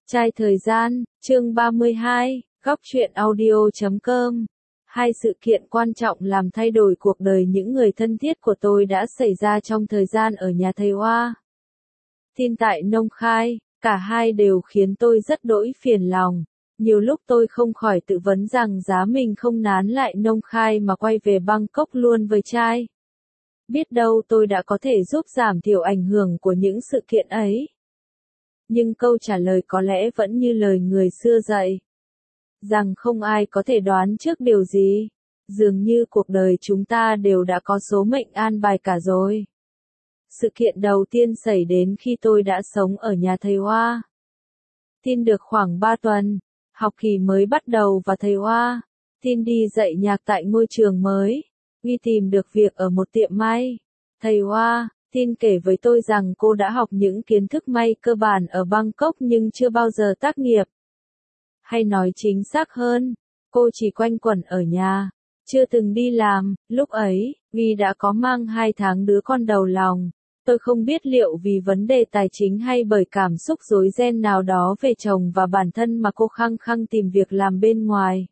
Trai thời gian, chương 32, góc truyện audio.com. Hai sự kiện quan trọng làm thay đổi cuộc đời những người thân thiết của tôi đã xảy ra trong thời gian ở nhà thầy Hoa. Tin tại Nông Khai, cả hai đều khiến tôi rất đỗi phiền lòng. Nhiều lúc tôi không khỏi tự vấn rằng giá mình không nán lại Nông Khai mà quay về Bangkok luôn với trai. Biết đâu tôi đã có thể giúp giảm thiểu ảnh hưởng của những sự kiện ấy. Nhưng câu trả lời có lẽ vẫn như lời người xưa dạy. Rằng không ai có thể đoán trước điều gì. Dường như cuộc đời chúng ta đều đã có số mệnh an bài cả rồi. Sự kiện đầu tiên xảy đến khi tôi đã sống ở nhà thầy Hoa. Tin được khoảng 3 tuần, học kỳ mới bắt đầu và thầy Hoa. Tin đi dạy nhạc tại ngôi trường mới. Ghi tìm được việc ở một tiệm may. Thầy Hoa. Tin kể với tôi rằng cô đã học những kiến thức may cơ bản ở Bangkok nhưng chưa bao giờ tác nghiệp. Hay nói chính xác hơn, cô chỉ quanh quẩn ở nhà, chưa từng đi làm. Lúc ấy, vì đã có mang 2 tháng đứa con đầu lòng, tôi không biết liệu vì vấn đề tài chính hay bởi cảm xúc rối ren nào đó về chồng và bản thân mà cô khăng khăng tìm việc làm bên ngoài.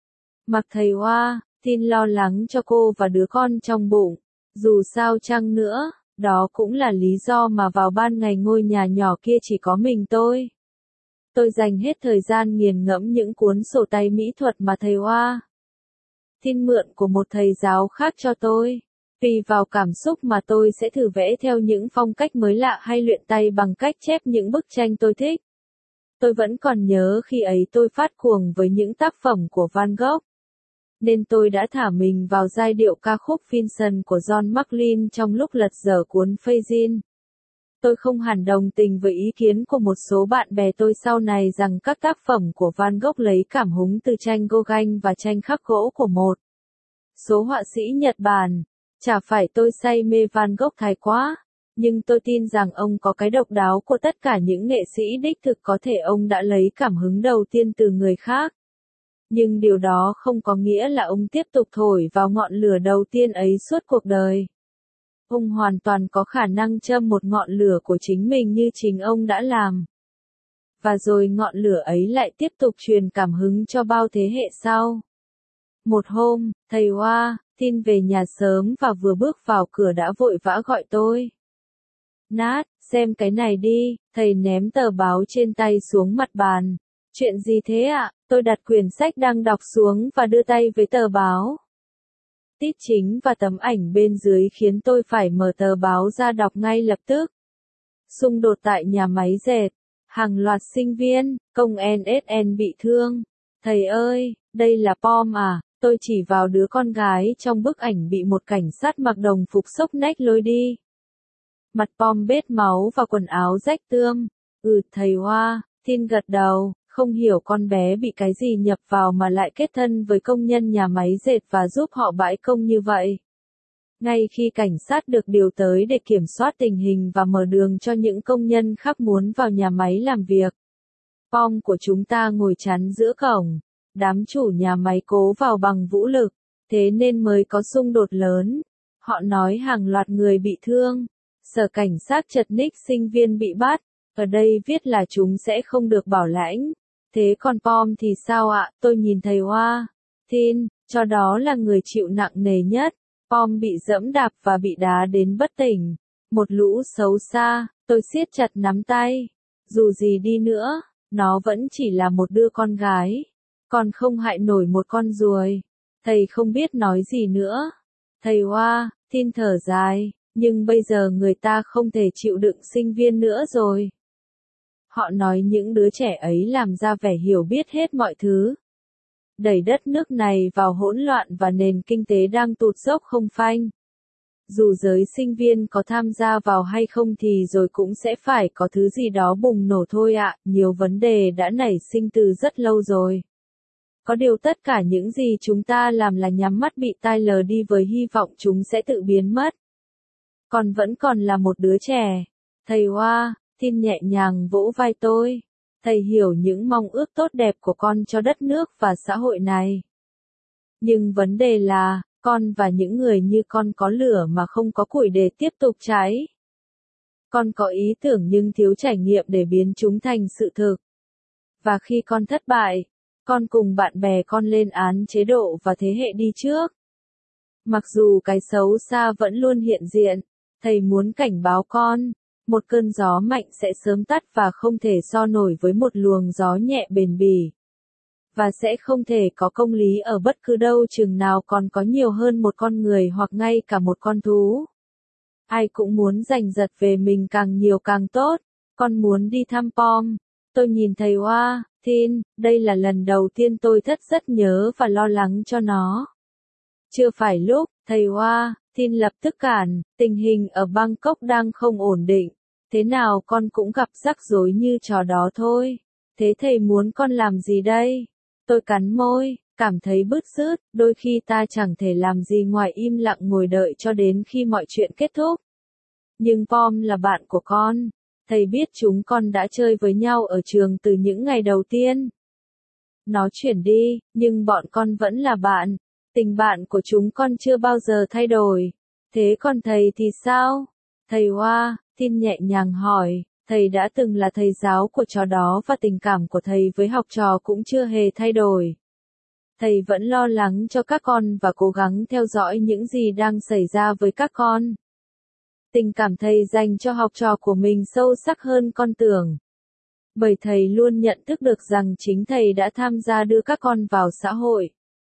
Mặc thầy Hoa, Tin lo lắng cho cô và đứa con trong bụng. Dù sao chăng nữa, đó cũng là lý do mà vào ban ngày ngôi nhà nhỏ kia chỉ có mình tôi. Tôi dành hết thời gian nghiền ngẫm những cuốn sổ tay mỹ thuật mà thầy Hoa Tin mượn của một thầy giáo khác cho tôi. Tùy vào cảm xúc mà tôi sẽ thử vẽ theo những phong cách mới lạ hay luyện tay bằng cách chép những bức tranh tôi thích. Tôi vẫn còn nhớ khi ấy tôi phát cuồng với những tác phẩm của Van Gogh. Nên tôi đã thả mình vào giai điệu ca khúc Vincent của John McLean trong lúc lật dở cuốn Fagin. Tôi không hẳn đồng tình với ý kiến của một số bạn bè tôi sau này rằng các tác phẩm của Van Gogh lấy cảm hứng từ tranh Gauguin và tranh khắc gỗ của một số họa sĩ Nhật Bản. Chả phải tôi say mê Van Gogh thái quá, nhưng tôi tin rằng ông có cái độc đáo của tất cả những nghệ sĩ đích thực, có thể ông đã lấy cảm hứng đầu tiên từ người khác. Nhưng điều đó không có nghĩa là ông tiếp tục thổi vào ngọn lửa đầu tiên ấy suốt cuộc đời. Ông hoàn toàn có khả năng châm một ngọn lửa của chính mình như chính ông đã làm. Và rồi ngọn lửa ấy lại tiếp tục truyền cảm hứng cho bao thế hệ sau. Một hôm, thầy Hoa Tin về nhà sớm và vừa bước vào cửa đã vội vã gọi tôi. Nát, xem cái này đi. Thầy ném tờ báo trên tay xuống mặt bàn. Chuyện gì thế ạ? Tôi đặt quyển sách đang đọc xuống và đưa tay với tờ báo. Tít chính và tấm ảnh bên dưới khiến tôi phải mở tờ báo ra đọc ngay lập tức. Xung đột tại nhà máy dệt. Hàng loạt sinh viên, công NSN bị thương. Thầy ơi, đây là Pom à? Tôi chỉ vào đứa con gái trong bức ảnh bị một cảnh sát mặc đồng phục xốc nách lôi đi. Mặt Pom bết máu và quần áo rách tươm. Thầy Hoa Tin gật đầu. Không hiểu con bé bị cái gì nhập vào mà lại kết thân với công nhân nhà máy dệt và giúp họ bãi công như vậy. Ngay khi cảnh sát được điều tới để kiểm soát tình hình và mở đường cho những công nhân khác muốn vào nhà máy làm việc, Pom của chúng ta ngồi chắn giữa cổng. Đám chủ nhà máy cố vào bằng vũ lực, thế nên mới có xung đột lớn. Họ nói hàng loạt người bị thương. Sở cảnh sát chật ních sinh viên bị bắt. Ở đây viết là chúng sẽ không được bảo lãnh. Thế còn Pom thì sao ạ? Tôi nhìn thầy Hoa Tin, cho đó là người chịu nặng nề nhất. Pom bị giẫm đạp và bị đá đến bất tỉnh. Một lũ xấu xa. Tôi siết chặt nắm tay. Dù gì đi nữa, nó vẫn chỉ là một đứa con gái. Còn không hại nổi một con ruồi. Thầy không biết nói gì nữa. Thầy Hoa Tin thở dài. Nhưng bây giờ người ta không thể chịu đựng sinh viên nữa rồi. Họ nói những đứa trẻ ấy làm ra vẻ hiểu biết hết mọi thứ. Đẩy đất nước này vào hỗn loạn và nền kinh tế đang tụt dốc không phanh. Dù giới sinh viên có tham gia vào hay không thì rồi cũng sẽ phải có thứ gì đó bùng nổ thôi ạ. Nhiều vấn đề đã nảy sinh từ rất lâu rồi. Có điều tất cả những gì chúng ta làm là nhắm mắt bị tai lờ đi với hy vọng chúng sẽ tự biến mất. Còn vẫn còn là một đứa trẻ. Thầy Hoa Tin nhẹ nhàng vỗ vai tôi. Thầy hiểu những mong ước tốt đẹp của con cho đất nước và xã hội này. Nhưng vấn đề là, con và những người như con có lửa mà không có củi để tiếp tục cháy. Con có ý tưởng nhưng thiếu trải nghiệm để biến chúng thành sự thực. Và khi con thất bại, con cùng bạn bè con lên án chế độ và thế hệ đi trước. Mặc dù cái xấu xa vẫn luôn hiện diện, thầy muốn cảnh báo con, một cơn gió mạnh sẽ sớm tắt và không thể so nổi với một luồng gió nhẹ bền bỉ. Và sẽ không thể có công lý ở bất cứ đâu chừng nào còn có nhiều hơn một con người hoặc ngay cả một con thú. Ai cũng muốn giành giật về mình càng nhiều càng tốt. Con muốn đi thăm Pom. Tôi nhìn thầy Hoa, Thin, đây là lần đầu tiên tôi rất nhớ và lo lắng cho nó. Chưa phải lúc, thầy Hoa, Thin lập tức cản, tình hình ở Bangkok đang không ổn định. Thế nào con cũng gặp rắc rối như trò đó thôi. Thế thầy muốn con làm gì đây? Tôi cắn môi, cảm thấy bứt rứt, đôi khi ta chẳng thể làm gì ngoài im lặng ngồi đợi cho đến khi mọi chuyện kết thúc. Nhưng Pom là bạn của con. Thầy biết chúng con đã chơi với nhau ở trường từ những ngày đầu tiên. Nó chuyển đi, nhưng bọn con vẫn là bạn. Tình bạn của chúng con chưa bao giờ thay đổi. Thế còn thầy thì sao? Thầy Hoa, Thin nhẹ nhàng hỏi. Thầy đã từng là thầy giáo của trò đó và tình cảm của thầy với học trò cũng chưa hề thay đổi. Thầy vẫn lo lắng cho các con và cố gắng theo dõi những gì đang xảy ra với các con. Tình cảm thầy dành cho học trò của mình sâu sắc hơn con tưởng. Bởi thầy luôn nhận thức được rằng chính thầy đã tham gia đưa các con vào xã hội.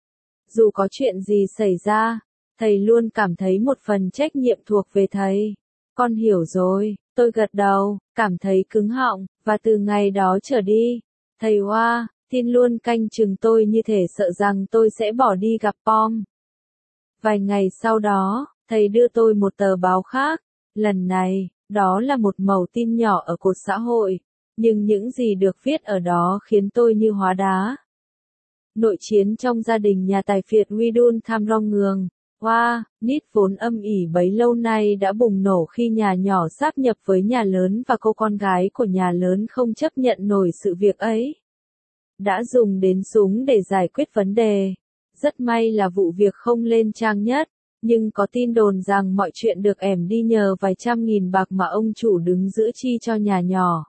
Dù có chuyện gì xảy ra, thầy luôn cảm thấy một phần trách nhiệm thuộc về thầy. Con hiểu rồi, tôi gật đầu, cảm thấy cứng họng, và từ ngày đó trở đi, thầy Hoa, Thin luôn canh chừng tôi như thể sợ rằng tôi sẽ bỏ đi gặp Pom. Vài ngày sau đó, thầy đưa tôi một tờ báo khác. Lần này, đó là một mẩu tin nhỏ ở cột xã hội, nhưng những gì được viết ở đó khiến tôi như hóa đá. Nội chiến trong gia đình nhà tài phiệt Widun Thamrong Ngường, Hoa, Nít vốn âm ỉ bấy lâu nay đã bùng nổ khi nhà nhỏ sáp nhập với nhà lớn và cô con gái của nhà lớn không chấp nhận nổi sự việc ấy. Đã dùng đến súng để giải quyết vấn đề. Rất may là vụ việc không lên trang nhất. Nhưng có tin đồn rằng mọi chuyện được ẻm đi nhờ vài trăm nghìn bạc mà ông chủ đứng giữa chi cho nhà nhỏ.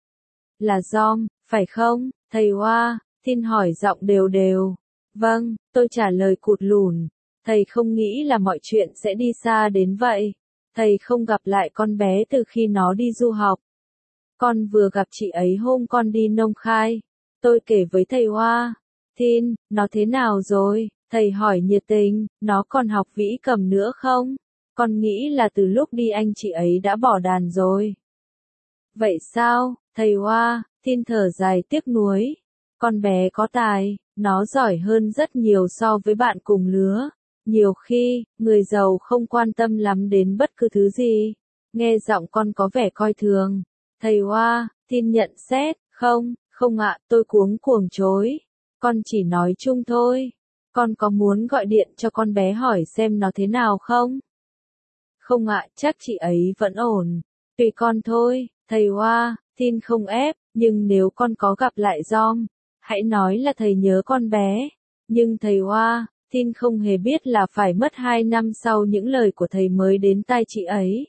Là Dom, phải không, thầy Hoa? Thin hỏi giọng đều đều. Vâng, tôi trả lời cụt lùn. Thầy không nghĩ là mọi chuyện sẽ đi xa đến vậy. Thầy không gặp lại con bé từ khi nó đi du học. Con vừa gặp chị ấy hôm con đi Nông Khai. Tôi kể với thầy Hoa. Thin, nó thế nào rồi? Thầy hỏi nhiệt tình, nó còn học vĩ cầm nữa không? Con nghĩ là từ lúc đi anh chị ấy đã bỏ đàn rồi. Vậy sao, thầy Hoa? Thin thở dài tiếc nuối. Con bé có tài, nó giỏi hơn rất nhiều so với bạn cùng lứa. Nhiều khi, người giàu không quan tâm lắm đến bất cứ thứ gì. Nghe giọng con có vẻ coi thường. Thầy Hoa, Thin nhận xét, không ạ, tôi cuống cuồng chối. Con chỉ nói chung thôi. Con có muốn gọi điện cho con bé hỏi xem nó thế nào không? Không ạ, chắc chị ấy vẫn ổn. Tùy con thôi, thầy Hoa, Thin không ép, nhưng nếu con có gặp lại Dom, hãy nói là thầy nhớ con bé. Nhưng thầy Hoa, Thin không hề biết là phải mất 2 năm sau những lời của thầy mới đến tai chị ấy.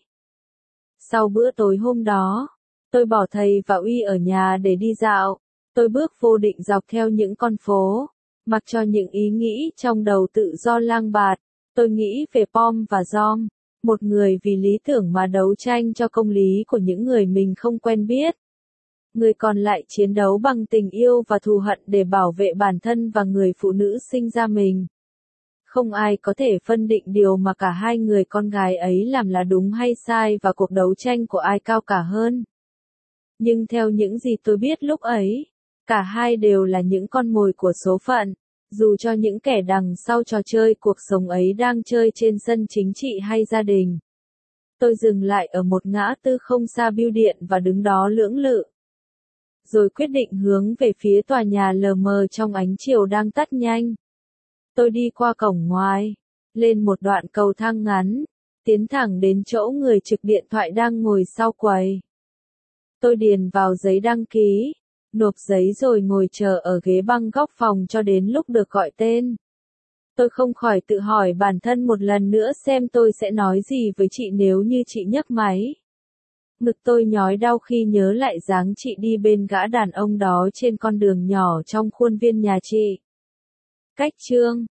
Sau bữa tối hôm đó, tôi bỏ thầy và Uy ở nhà để đi dạo. Tôi bước vô định dọc theo những con phố. Mặc cho những ý nghĩ trong đầu tự do lang bạt, tôi nghĩ về Pom và Dom, một người vì lý tưởng mà đấu tranh cho công lý của những người mình không quen biết. Người còn lại chiến đấu bằng tình yêu và thù hận để bảo vệ bản thân và người phụ nữ sinh ra mình. Không ai có thể phân định điều mà cả hai người con gái ấy làm là đúng hay sai và cuộc đấu tranh của ai cao cả hơn. Nhưng theo những gì tôi biết lúc ấy, cả hai đều là những con mồi của số phận, dù cho những kẻ đằng sau trò chơi cuộc sống ấy đang chơi trên sân chính trị hay gia đình. Tôi dừng lại ở một ngã tư không xa bưu điện và đứng đó lưỡng lự. Rồi quyết định hướng về phía tòa nhà lờ mờ trong ánh chiều đang tắt nhanh. Tôi đi qua cổng ngoài, lên một đoạn cầu thang ngắn, tiến thẳng đến chỗ người trực điện thoại đang ngồi sau quầy. Tôi điền vào giấy đăng ký, nộp giấy rồi ngồi chờ ở ghế băng góc phòng cho đến lúc được gọi tên. Tôi không khỏi tự hỏi bản thân một lần nữa xem tôi sẽ nói gì với chị nếu như chị nhấc máy. Ngực tôi nhói đau khi nhớ lại dáng chị đi bên gã đàn ông đó trên con đường nhỏ trong khuôn viên nhà chị. Cách chương